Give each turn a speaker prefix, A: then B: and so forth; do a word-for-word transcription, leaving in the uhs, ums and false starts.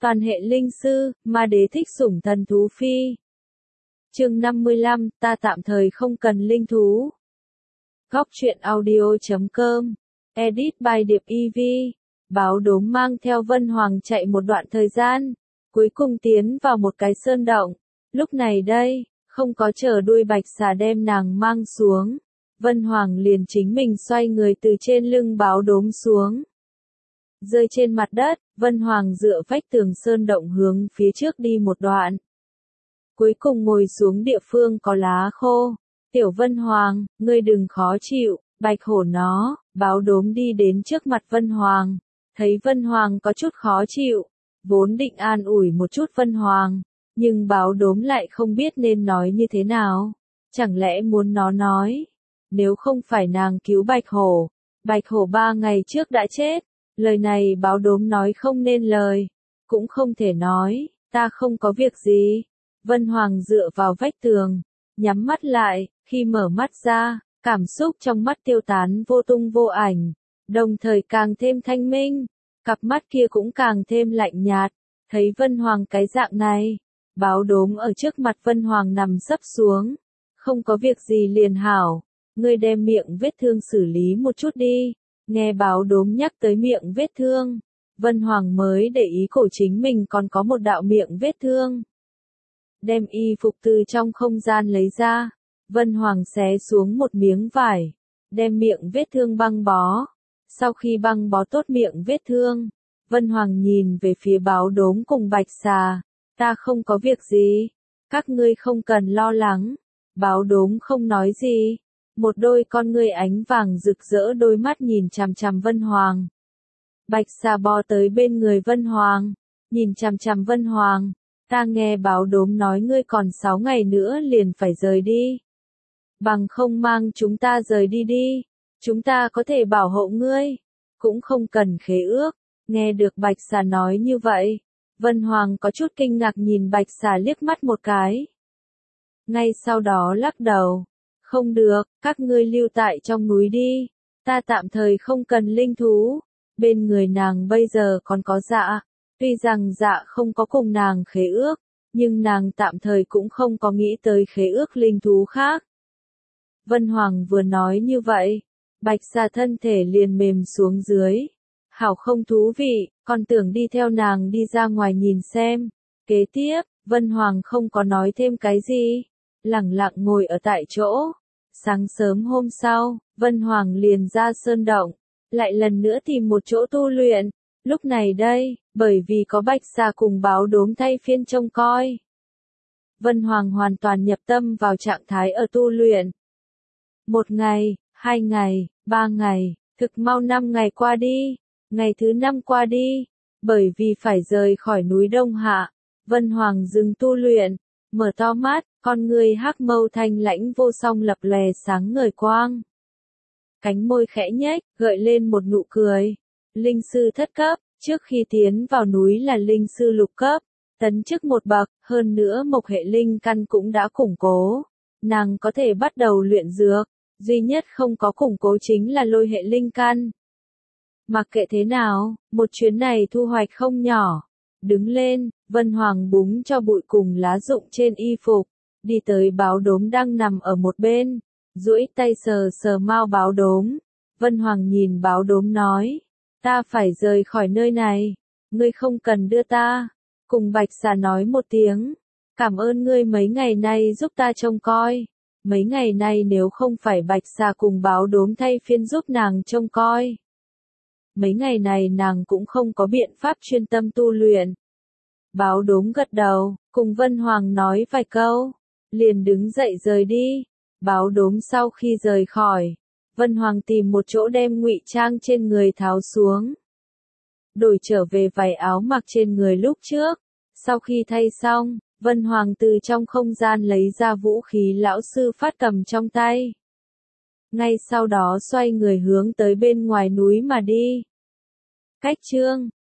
A: Toàn hệ linh sư, ma đế thích sủng thần thú phi. Chương năm mươi lăm, ta tạm thời không cần linh thú. Góc truyện audio chấm com. Edit by Điệp i vê. Báo đốm mang theo Vân Hoàng chạy một đoạn thời gian, cuối cùng tiến vào một cái sơn động. Lúc này đây, không có chờ đuôi bạch xà đem nàng mang xuống, Vân Hoàng liền chính mình xoay người từ trên lưng báo đốm xuống. Rơi trên mặt đất, Vân Hoàng dựa vách tường sơn động hướng phía trước đi một đoạn. Cuối cùng ngồi xuống địa phương có lá khô. Tiểu Vân Hoàng, ngươi đừng khó chịu, bạch hổ nó, báo đốm đi đến trước mặt Vân Hoàng. Thấy Vân Hoàng có chút khó chịu, vốn định an ủi một chút Vân Hoàng, nhưng báo đốm lại không biết nên nói như thế nào. Chẳng lẽ muốn nó nói, nếu không phải nàng cứu bạch hổ, bạch hổ ba ngày trước đã chết. Lời này báo đốm nói không nên lời, cũng không thể nói, ta không có việc gì. Vân Hoàng dựa vào vách tường, nhắm mắt lại, khi mở mắt ra, cảm xúc trong mắt tiêu tán vô tung vô ảnh, đồng thời càng thêm thanh minh, cặp mắt kia cũng càng thêm lạnh nhạt. Thấy Vân Hoàng cái dạng này, báo đốm ở trước mặt Vân Hoàng nằm sấp xuống, không có việc gì liền hảo, ngươi đem miệng vết thương xử lý một chút đi. Nghe báo đốm nhắc tới miệng vết thương, Vân Hoàng mới để ý cổ chính mình còn có một đạo miệng vết thương. Đem y phục từ trong không gian lấy ra, Vân Hoàng xé xuống một miếng vải, đem miệng vết thương băng bó. Sau khi băng bó tốt miệng vết thương, Vân Hoàng nhìn về phía báo đốm cùng bạch xà, ta không có việc gì, các ngươi không cần lo lắng. Báo đốm không nói gì. Một đôi con ngươi ánh vàng rực rỡ đôi mắt nhìn chằm chằm Vân Hoàng. Bạch xà bò tới bên người Vân Hoàng, nhìn chằm chằm Vân Hoàng, ta nghe báo đốm nói ngươi còn sáu ngày nữa liền phải rời đi. Bằng không mang chúng ta rời đi đi, chúng ta có thể bảo hộ ngươi, cũng không cần khế ước. Nghe được bạch xà nói như vậy, Vân Hoàng có chút kinh ngạc nhìn bạch xà liếc mắt một cái. Ngay sau đó lắc đầu. Không được, các ngươi lưu tại trong núi đi, ta tạm thời không cần linh thú. Bên người nàng bây giờ còn có Dạ, tuy rằng Dạ không có cùng nàng khế ước, nhưng nàng tạm thời cũng không có nghĩ tới khế ước linh thú khác. Vân Hoàng vừa nói như vậy, bạch xà thân thể liền mềm xuống dưới. Hảo không thú vị, còn tưởng đi theo nàng đi ra ngoài nhìn xem. Kế tiếp, Vân Hoàng không có nói thêm cái gì, lẳng lặng ngồi ở tại chỗ. Sáng sớm hôm sau, Vân Hoàng liền ra sơn động, lại lần nữa tìm một chỗ tu luyện. Lúc này đây, bởi vì có bạch xà cùng báo đốm thay phiên trông coi, Vân Hoàng hoàn toàn nhập tâm vào trạng thái ở tu luyện. Một ngày, hai ngày, ba ngày, thực mau năm ngày qua đi, ngày thứ năm qua đi, bởi vì phải rời khỏi núi Đông Hạ, Vân Hoàng dừng tu luyện, mở to mắt, con người hắc mâu thanh lãnh vô song lập lòe sáng ngời quang. Cánh môi khẽ nhếch, gợi lên một nụ cười. Linh sư thất cấp, trước khi tiến vào núi là linh sư lục cấp, tấn chức một bậc, hơn nữa mộc hệ linh căn cũng đã củng cố. Nàng có thể bắt đầu luyện dược, duy nhất không có củng cố chính là lôi hệ linh căn. Mặc kệ thế nào, một chuyến này thu hoạch không nhỏ. Đứng lên, Vân Hoàng búng cho bụi cùng lá rụng trên y phục, đi tới báo đốm đang nằm ở một bên, duỗi tay sờ sờ mao báo đốm. Vân Hoàng nhìn báo đốm nói, ta phải rời khỏi nơi này, ngươi không cần đưa ta. Cùng bạch xà nói một tiếng, cảm ơn ngươi mấy ngày nay giúp ta trông coi. Mấy ngày nay nếu không phải bạch xà cùng báo đốm thay phiên giúp nàng trông coi, mấy ngày này nàng cũng không có biện pháp chuyên tâm tu luyện. Báo đốm gật đầu, cùng Vân Hoàng nói vài câu, liền đứng dậy rời đi. Báo đốm sau khi rời khỏi, Vân Hoàng tìm một chỗ đem ngụy trang trên người tháo xuống, đổi trở về vải áo mặc trên người lúc trước. Sau khi thay xong, Vân Hoàng từ trong không gian lấy ra vũ khí lão sư phát cầm trong tay. Ngay sau đó xoay người hướng tới bên ngoài núi mà đi. Cách chương